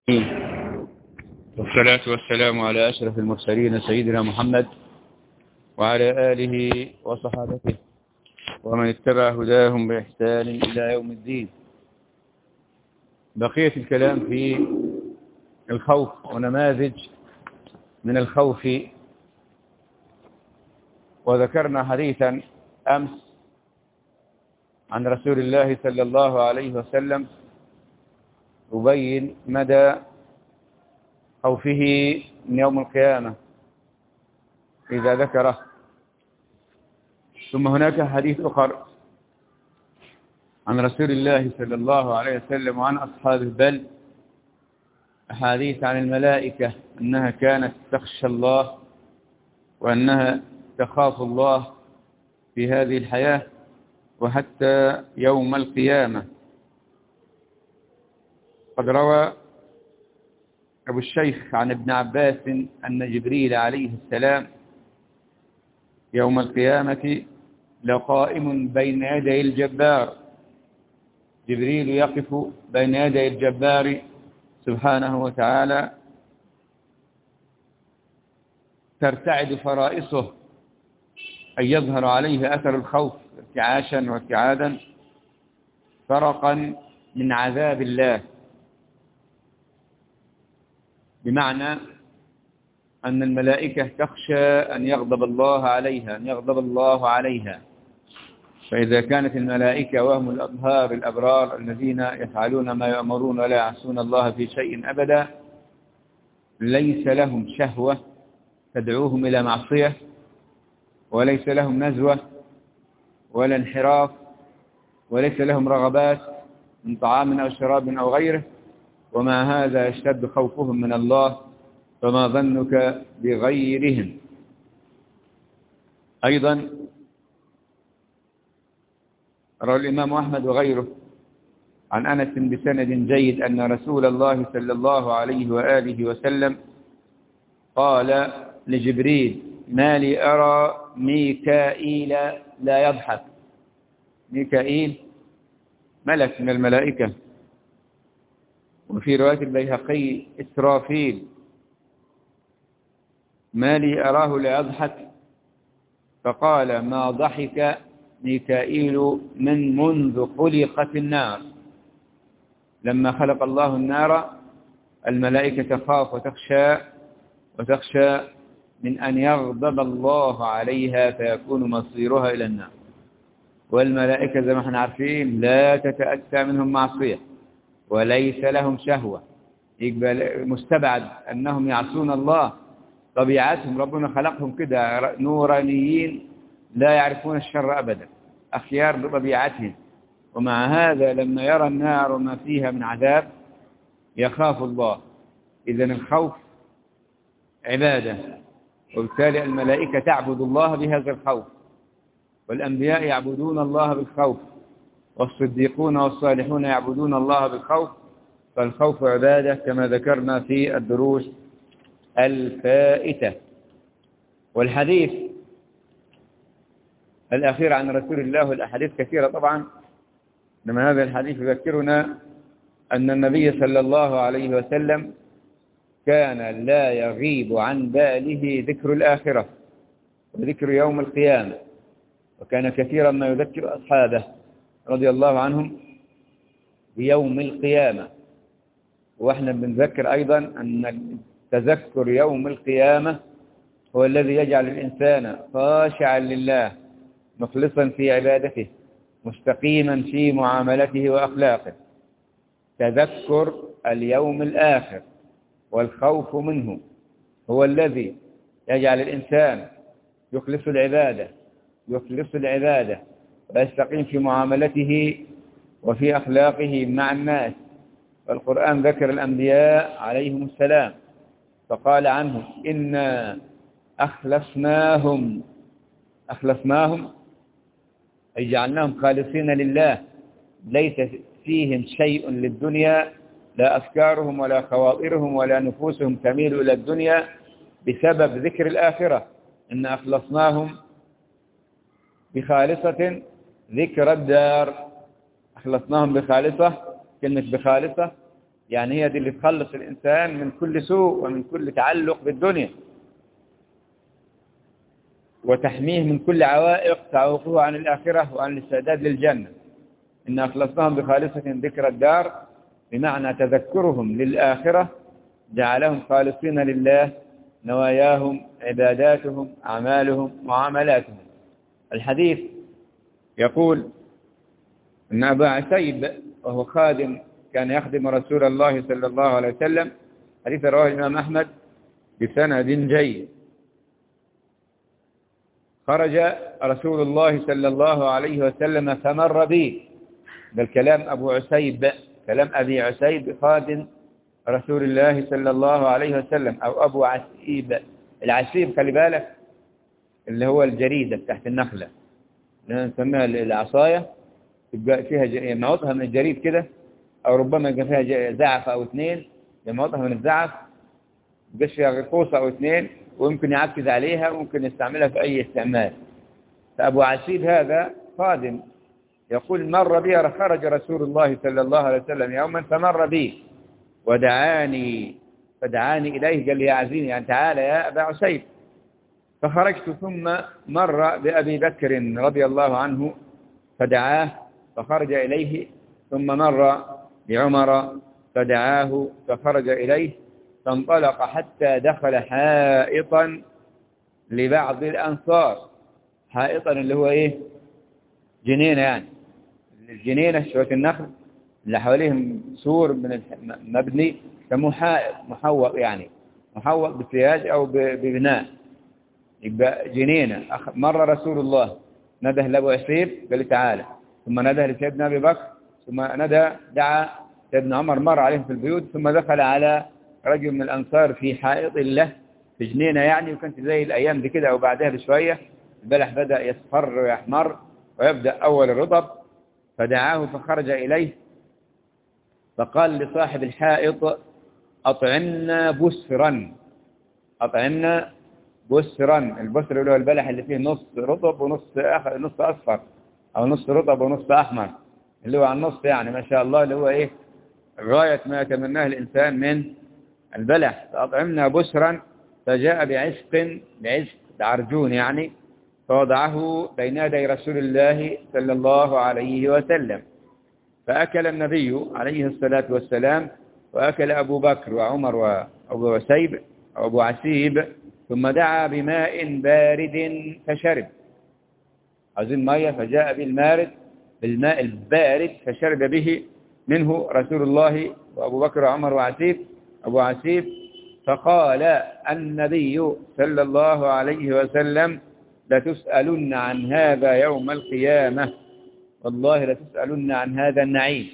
والصلاة والسلام على أشرف المرسلين سيدنا محمد وعلى آله وصحابته ومن اتبع هداهم بإحسان إلى يوم الدين. بقية الكلام في الخوف ونماذج من الخوف، وذكرنا حديثا أمس عن رسول الله صلى الله عليه وسلم يبين مدى خوفه من يوم القيامة إذا ذكره. ثم هناك حديث آخر عن رسول الله صلى الله عليه وسلم وعن أصحابه، بل أحاديث عن الملائكة أنها كانت تخشى الله وأنها تخاف الله في هذه الحياة وحتى يوم القيامة. قد روى أبو الشيخ عن ابن عباس أن جبريل عليه السلام يوم القيامة لقائم بين يدي الجبار. جبريل يقف بين يدي الجبار سبحانه وتعالى، ترتعد فرائصه أن يظهر عليه أثر الخوف ارتعاشا وارتعادا فرقا من عذاب الله، بمعنى أن الملائكة تخشى أن يغضب الله عليها، فإذا كانت الملائكة وهم الأطهار الأبرار الذين يفعلون ما يأمرون ولا يعصون الله في شيء أبدا، ليس لهم شهوة تدعوهم إلى معصية، وليس لهم نزوة ولا انحراف، وليس لهم رغبات من طعام أو شراب أو غيره، ومع هذا يشتد خوفهم من الله، فما ظنك بغيرهم. أيضا روى الإمام أحمد وغيره عن أنس بسند جيد أن رسول الله صلى الله عليه وآله وسلم قال لجبريل: ما لي أرى ميكائيل لا يضحك. ميكائيل ملك من الملائكة، وفي رواية البيهقي إسرافيل. ما لي أراه لا يضحك، فقال: ما ضحك ميكائيل منذ خلقت النار. لما خلق الله النار الملائكة تخاف وتخشى من أن يغضب الله عليها فيكون مصيرها إلى النار. والملائكة زي ما احنا عارفين لا تتأتى منهم معصية وليس لهم شهوة، يقبل مستبعد أنهم يعصون الله. طبيعتهم ربنا خلقهم كده نورانيين لا يعرفون الشر أبدا، أخيار بطبيعتهم، ومع هذا لما يرى النار وما فيها من عذاب يخاف الله. إذن الخوف عبادة، وبالتالي الملائكة تعبد الله بهذا الخوف، والأنبياء يعبدون الله بالخوف، والصديقون والصالحون يعبدون الله بالخوف. فالخوف عبادة كما ذكرنا في الدروس الفائتة. والحديث الأخير عن رسول الله، والأحاديث كثيرة طبعا، لما هذا الحديث يذكرنا أن النبي صلى الله عليه وسلم كان لا يغيب عن باله ذكر الآخرة وذكر يوم القيامة، وكان كثيرا ما يذكر أصحابه رضي الله عنهم بيوم القيامة. وإحنا بنذكر أيضا أن تذكر يوم القيامة هو الذي يجعل الإنسان خاشعا لله مخلصا في عبادته مستقيما في معاملته وأخلاقه. تذكر اليوم الآخر والخوف منه هو الذي يجعل الإنسان يخلص العبادة ويستقيم في معاملته وفي أخلاقه مع الناس. والقرآن ذكر الأنبياء عليهم السلام فقال عنهم: إنا أخلصناهم أي جعلناهم خالصين لله، ليس فيهم شيء للدنيا، لا أفكارهم ولا خواطرهم ولا نفوسهم تميل إلى الدنيا بسبب ذكر الآخرة. إن أخلصناهم بخالصة ذكر الدار. أخلصناهم بخالصة، كلمة بخالصة يعني هي دي اللي تخلص الإنسان من كل سوء ومن كل تعلق بالدنيا، وتحميه من كل عوائق تعوقه عن الآخرة وعن الاستعداد للجنة. إن أخلصناهم بخالصة ذكر الدار، بمعنى تذكرهم للآخرة جعلهم خالصين لله، نواياهم، عباداتهم، أعمالهم، معاملاتهم. الحديث يقول إن أبا عسيب وهو خادم كان يخدم رسول الله صلى الله عليه وسلم، حديث رواه الإمام أحمد بسند جيد. خرج رسول الله صلى الله عليه وسلم فمر بي، ده الكلام أبو عسيب، كلام أبي عسيب خادم رسول الله صلى الله عليه وسلم، أو أبو عسيب. العسيب خلي بالك اللي هو الجريدة تحت النخلة اللي نسميها العصاية، تبقى فيها معوطها من الجريد كده، أو ربما يبقى فيها زعف أو اثنين، معوطها من الزعف، يبقى فيها قوسة أو اثنين، ويمكن يعكز عليها وممكن يستعملها في أي استعمال. فأبو عسيب هذا خادم يقول مر بي، خرج رسول الله صلى الله عليه وسلم يوما فمر بي فدعاني إليه، قال لي يا عزيزي يعني تعالى يا أبا عسيب. فخرجت ثم مر بأبي بكر رضي الله عنه فدعاه فخرج إليه، ثم مر بعمر فدعاه فخرج إليه، فانطلق حتى دخل حائطا لبعض الأنصار. حائطا اللي هو إيه؟ جنينة، يعني الجنينة شوية النخل اللي حواليهم سور من مبني سموه حائط محوق، يعني محوق بسياج أو ببناء، يبقى جنينة. مر رسول الله نده لأبو عسيب قال لي تعالى، ثم نده لسيدنا أبي بكر، ثم دعا سيدنا عمر، مر عليهم في البيوت، ثم دخل على رجل من الأنصار في حائط له في جنينة يعني، وكانت زي الأيام دي كده أو بعدها بشوية البلح بدأ يصفر ويحمر ويبدأ أول الرطب، فدعاه فخرج إليه فقال لصاحب الحائط أطعمنا بسرا. أطعمنا بسرا، البسر اللي هو البلح اللي فيه نص رطب ونص أصفر، أو نص رطب ونص أحمر، اللي هو على النص يعني ما شاء الله، اللي هو إيه غاية ما يتمناه الإنسان من البلح. فأطعمنا بسرا، فجاء بعشق عرجون يعني، فوضعه بين يدي رسول الله صلى الله عليه وسلم، فأكل النبي عليه الصلاة والسلام، وأكل أبو بكر وعمر وأبو عسيب أو أبو عسيب، ثم دعا بماء بارد فشرب. عايزين مية، فجاء بالماء البارد فشرب به منه رسول الله وأبو بكر وعمر وعسيب أبو عسيب. فقال النبي صلى الله عليه وسلم لتسألن عن هذا يوم القيامة، والله لتسألن عن هذا النعيم،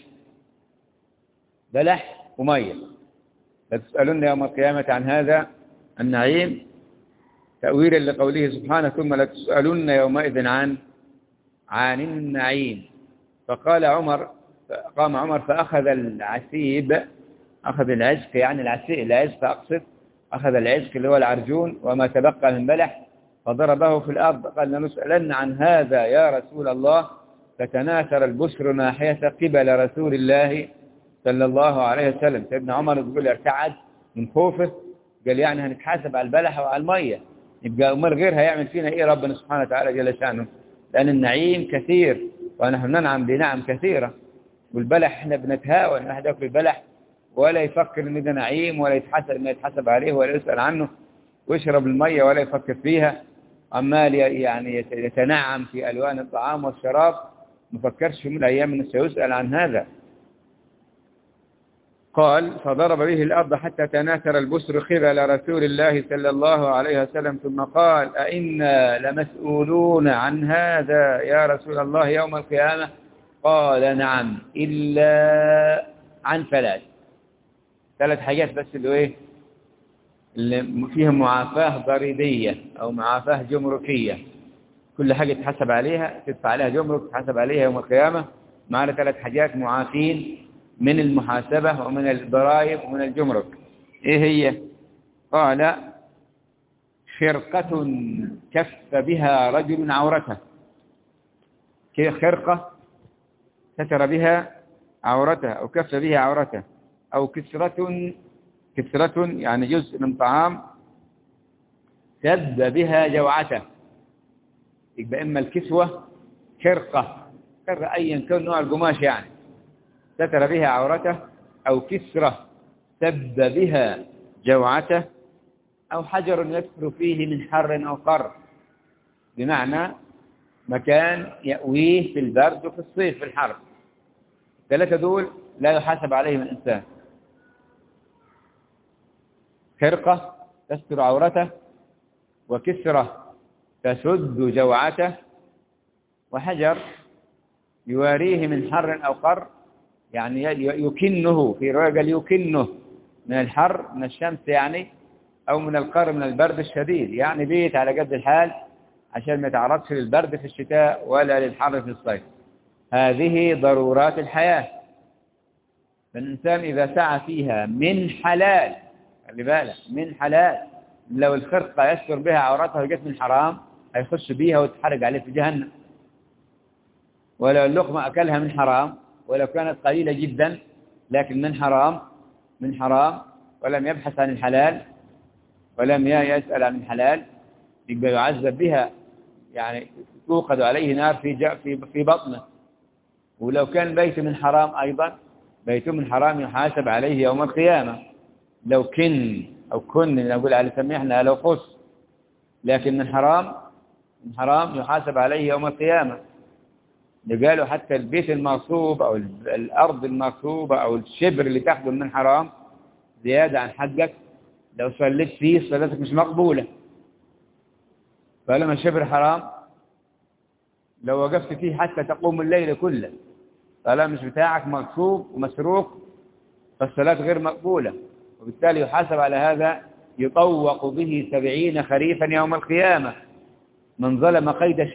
بلح ومية، لتسألن يوم القيامة عن هذا النعيم، تأويلا لقوله سبحانه ثم لتسألن يومئذ عن النعيم. فقال عمر، قام عمر فأخذ العسيب، أخذ العزق يعني العزق أقصد، أخذ العزق اللي هو العرجون وما تبقى من بلح، فضربه في الأرض، قال لنسألن عن هذا يا رسول الله، فتناثر البشر ناحية قبل رسول الله صلى الله عليه وسلم. سيدنا عمر يقول ارتعد من خوفه، قال يعني هنتحاسب على البلح وعلى المية، يبقى أمر غيرها يعمل فينا إيه ربنا سبحانه وتعالى جل شأنه، لأن النعيم كثير ونحن ننعم بنعم كثيرة، والبلح احنا بنتهاوى ان احد ياكل البلح ولا يفكر ان ده نعيم، ولا يتحسب عليه ولا يسأل عنه، ويشرب المية ولا يفكر فيها، عمال يعني يتنعم في ألوان الطعام والشراب، مفكرش من الأيام أنه سيسأل عن هذا. قال فضرب به الأرض حتى تناثر البسر قبل رسول الله صلى الله عليه وسلم، ثم قال أئنا لمسؤولون عن هذا يا رسول الله يوم القيامة؟ قال نعم، إلا عن ثلاث حاجات بس، اللي فيهم معافاة ضريبية أو معافاة جمركية، كل حاجة تحسب عليها، تدفع عليها جمرك، تحسب عليها يوم القيامة، معنا 3 حاجات معافين من المحاسبة ومن الضرائب ومن الجمرك. إيه هي؟ قال خرقة كف بها رجل عورته، خرقة ستر بها عورته أو كف بها عورته، أو كسرة يعني جزء من طعام سد بها جوعته. يبقى إما الكسوة خرقة أيا كان نوع القماش يعني ستر بها عورته، أو كسرة سد بها جوعته، أو حجر يكثر فيه من حر أو قر، بمعنى مكان يأويه في البرد وفي الصيف في الحر. الثلاثة دول لا يحاسب عليهم الإنسان. خرقة تستر عورته، وكسرة تسد جوعته، وحجر يواريه من حر أو قر، يعني يكنه، في رجل يكنه من الحر من الشمس يعني، أو من القر من البرد الشديد، يعني بيت على قد الحال عشان ما يتعرضش للبرد في الشتاء ولا للحر في الصيف. هذه ضرورات الحياة. فالإنسان إذا سعى فيها من حلال، خلي بالك من حلال، لو الخرقة يستر بها عورته وجت من حرام هيخش بيها وتحرق عليه في جهنم. ولو اللقمة أكلها من حرام ولو كانت قليلة جدا لكن من حرام ولم يبحث عن الحلال ولم يسأل عن الحلال، يبقى يعذب بها، يعني توقد عليه نار في بطنه. ولو كان بيت من حرام أيضا، بيت من حرام يحاسب عليه يوم القيامة. لو كن نقول على سميحنا لو قص، لكن من حرام يحاسب عليه يوم القيامة. قالوا حتى البيت المغصوب أو الأرض المغصوبة أو الشبر اللي تاخده من حرام زيادة عن حقك، لو صليت فيه صلاتك مش مقبولة. فلما الشبر حرام لو وقفت فيه حتى تقوم الليل كله، طالما مش بتاعك مغصوب ومسروق فالصلاة غير مقبولة، وبالتالي يحاسب على هذا، يطوق به 70 خريفا يوم القيامة. من ظلم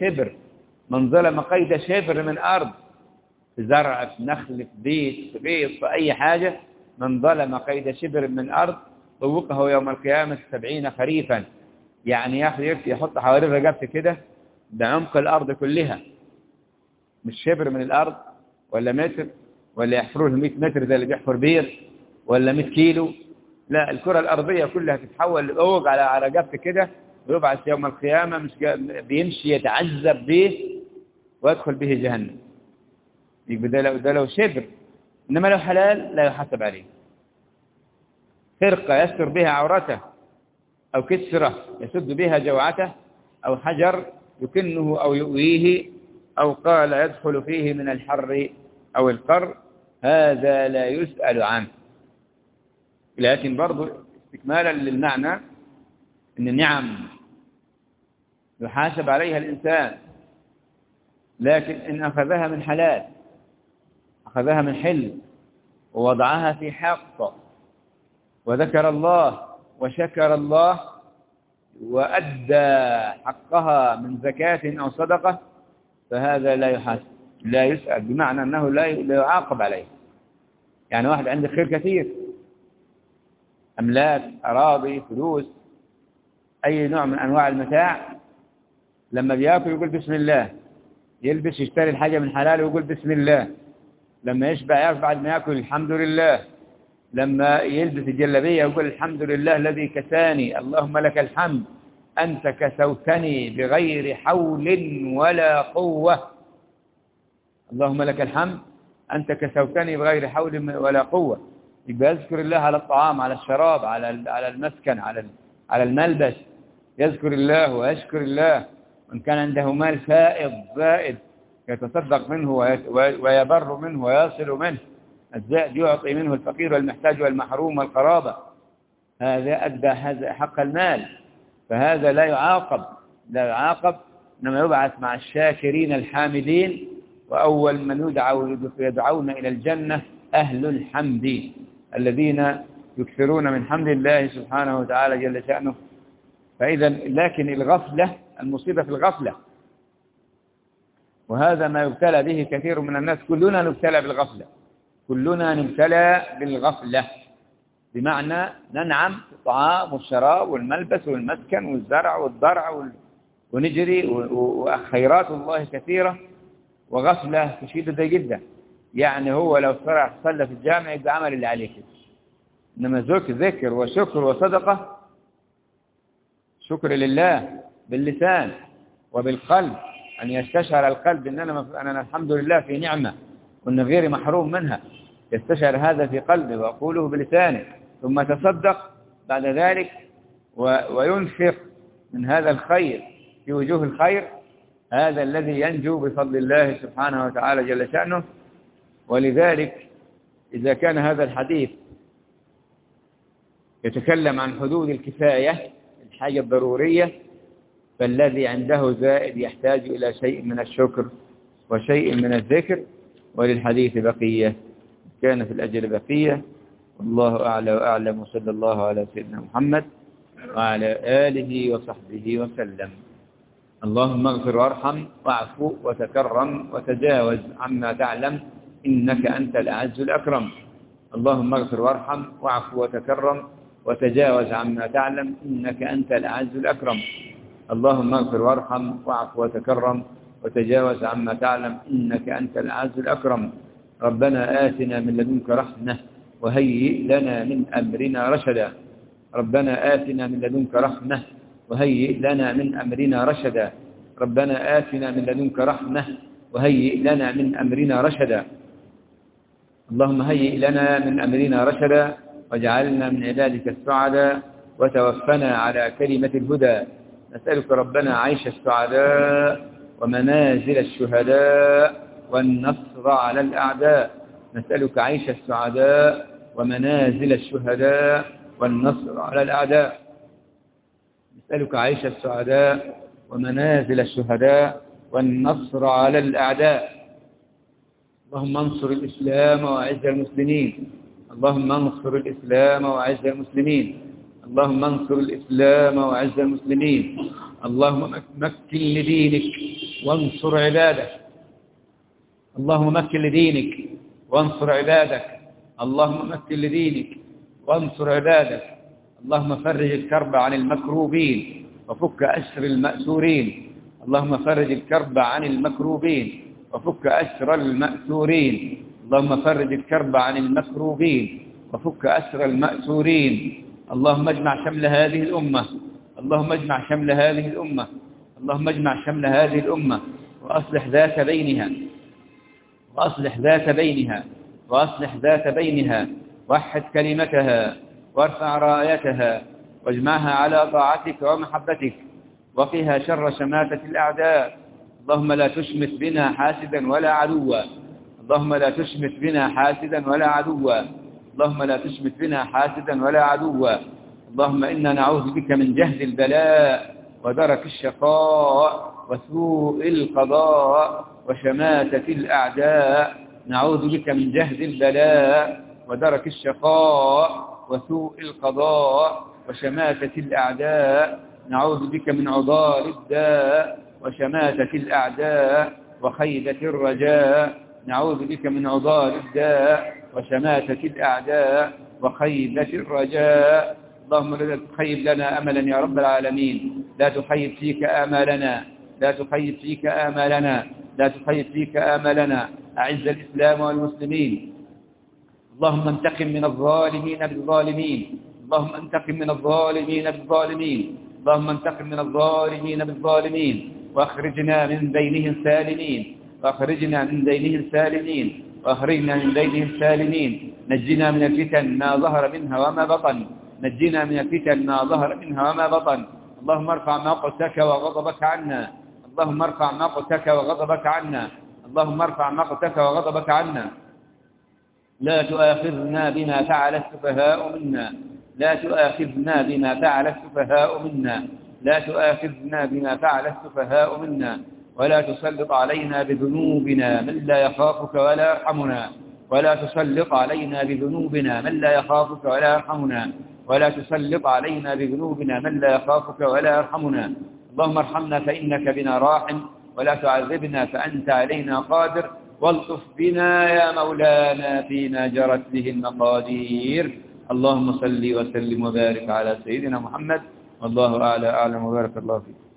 قيد شبر من أرض، في زرع، في نخل، في بيت، في بيت، في أي حاجة، من ظلم قيد شبر من أرض طوقه يوم القيامة 70 خريفا، يعني يحط حوالين رقبته كده بعمق الأرض كلها، مش شبر من الأرض ولا متر ولا يحفروه 100 متر زي اللي بيحفر بير ولا 100 كيلو، لا، الكرة الأرضية كلها تتحول لطوق على رقبته كده، ويبعث يوم القيامة مش بيمشي يتعذب به ويدخل به جهنم. يبقى ده لو شبر، إنما لو حلال لا يحاسب عليه. خرقة يستر بها عورته، أو كسرة يسد بها جوعته، أو حجر يكنه أو يؤويه، أو قال يدخل فيه من الحر أو القر، هذا لا يسأل عنه. لكن برضو استكمالا للمعنى أن النعم يحاسب عليها الإنسان، لكن إن أخذها من حلال، أخذها من حل، ووضعها في حق، وذكر الله وشكر الله وأدى حقها من زكاة أو صدقة، فهذا لا يحاسب، لا يسأل، بمعنى أنه لا يعاقب عليه. يعني واحد عنده خير كثير، أملاك، أراضي، فلوس، أي نوع من أنواع المتاع، لما بيأكل يقول بسم الله، يلبس يشتري الحاجة من حلال ويقول بسم الله، لما يشبع يعرف بعد ما يأكل الحمد لله، لما يلبس الجلبية يقول الحمد لله الذي كساني، اللهم لك الحمد أنت كسوتني بغير حول ولا قوة، اللهم لك الحمد أنت كسوتني بغير حول ولا قوة. يبقى يذكر الله على الطعام، على الشراب، على المسكن، على الملبس، يذكر الله ويشكر الله. وإن كان عنده مال زائد يتصدق منه ويبر منه ويصل منه، الزائد يعطي منه الفقير والمحتاج والمحروم والقرابة، هذا أدى حق المال، فهذا لا يعاقب، إنما يبعث مع الشاكرين الحامدين. وأول من يدعون إلى الجنة أهل الحمد، الذين يكثرون من حمد الله سبحانه وتعالى جل شأنه. فإذا لكن الغفلة، المصيبة في الغفلة، وهذا ما يبتلى به كثير من الناس. كلنا نبتلى بالغفلة، بمعنى ننعم في الطعام والشراب والملبس والمسكن والزرع والضرع ونجري، وخيرات الله كثيرة، وغفلة شديدة جدا. يعني هو لو صلى في الجامع يبقى عمل اللي عليه كده، إنما ذكر وشكر وصدقة، شكر لله باللسان وبالقلب، أن يستشعر القلب أن أنا الحمد لله في نعمة وأن غيري محروم منها، يستشعر هذا في قلبه وأقوله بلسانه، ثم تصدق بعد ذلك وينفق من هذا الخير في وجوه الخير. هذا الذي ينجو بفضل الله سبحانه وتعالى جل شأنه. ولذلك إذا كان هذا الحديث يتكلم عن حدود الكفاية، الحاجة الضرورية، فالذي عنده زائد يحتاج إلى شيء من الشكر وشيء من الذكر. وللحديث بقية، كان في الأجل بقية. والله أعلى وأعلم، وصلى الله على سيدنا محمد وعلى آله وصحبه وسلم. اللهم اغفر وارحم واعفو وتكرم وتجاوز عما تعلم إنك أنت الأعز الأكرم. اللهم اغفر وارحم واعفو وتكرم وتجاوز عما تعلم إنك أنت الأعز الأكرم. اللهم اغفر وارحم واعفو وتكرم وتجاوز عما تعلم إنك أنت الأعز الأكرم. ربنا آتنا من لدنك رحمة وهيئ لنا من أمرنا رشدا. ربنا آتنا من لدنك رحمة وهيئ لنا من أمرنا رشدا. ربنا آتنا من لدنك رحمة وهيئ لنا من أمرنا رشدا. اللهم هيئ لنا من أمرنا رشدا واجعلنا من عبادك السعداء وتوفنا على كلمة الهدى. نسألك ربنا عيش السعداء ومنازل الشهداء والنصر على الأعداء. نسألك عيش السعداء ومنازل الشهداء والنصر على الأعداء. نسألك عيش السعداء ومنازل الشهداء والنصر على الأعداء. اللهم انصر الإسلام وأعز المسلمين. اللهم انصر الإسلام وأعز المسلمين. اللهم انصر الإسلام وأعز المسلمين. اللهم مكن لدينك وانصر عبادك. اللهم مكن لدينك وانصر عبادك. اللهم مكن لدينك وانصر عبادك. اللهم فرج الكرب عن المكروبين وفك أسر المأسورين. اللهم فرج الكرب عن المكروبين وفك أسر المأسورين. اللهم فرج الكرب عن المكروبين وفك أسر المأسورين. اللهم اجمع شمل هذه الأمة. اللهم اجمع شمل هذه الأمة. اللهم اجمع شمل هذه الأمة وأصلح ذات بينها. وأصلح ذات بينها. وأصلح ذات بينها. وحد كلمتها وارفع رايتها واجمعها على طاعتك ومحبتك وقها شر شماتة الأعداء. اللهم لا تشمت بنا حاسدا ولا عدوا. اللهم لا تشمت بنا حاسدا ولا عدوا. اللهم لا تشمت بنا حاسدا ولا عدوا. اللهم إنا نعوذ بك من جهد البلاء ودرك الشقاء وسوء القضاء وشماتة الأعداء. نعوذ بك من جهد البلاء ودرك الشقاء وسوء القضاء وشماتة الأعداء. نعوذ بك من عضال الداء وشماتة الأعداء وخيبة الرجاء. نعوذ بك من عضال الداء وشماتة الأعداء وخيبة الرجاء. اللهم لا تخيب لنا أملا يا رب العالمين. لا تخيب فيك آمالنا. لا تخيب فيك آمالنا. لا تخيب فيك آمالنا. أعز الإسلام والمسلمين. اللهم انتقم من الظالمين بالظالمين. اللهم انتقم من الظالمين بالظالمين. اللهم انتقم من الظالمين بالظالمين واخرجنا من بينهم سالمين. واخرجنا من بينهم سالمين. واخرجنا من بينهم سالمين. نجنا من الفتن ما ظهر منها وما بطن. نجنا من الفتن ما ظهر منها وما بطن. اللهم ارفع مقتك وغضبك عنا. اللهم ارفع مقتك وغضبك عنا. اللهم ارفع مقتك وغضبك عنا. لا تؤاخذنا بما فعل السفهاء منا. لا تؤاخذنا بما فعل السفهاء منا. لا تؤاخذنا بما فعل السفهاء منا. ولا تسلط علينا بذنوبنا من لا يخافك ولا يرحمنا. ولا تسلط علينا بذنوبنا من لا يخافك ولا يرحمنا. ولا تسلط علينا بذنوبنا من لا يخافك ولا يرحمنا. اللهم ارحمنا فإنك بنا راحم ولا تعذبنا فأنت علينا قادر. والطف بنا يا مولانا فيما جرت به المقادير. اللهم صل وسلم وبارك على سيدنا محمد والله أعلى أعلم وبارك الله فيك.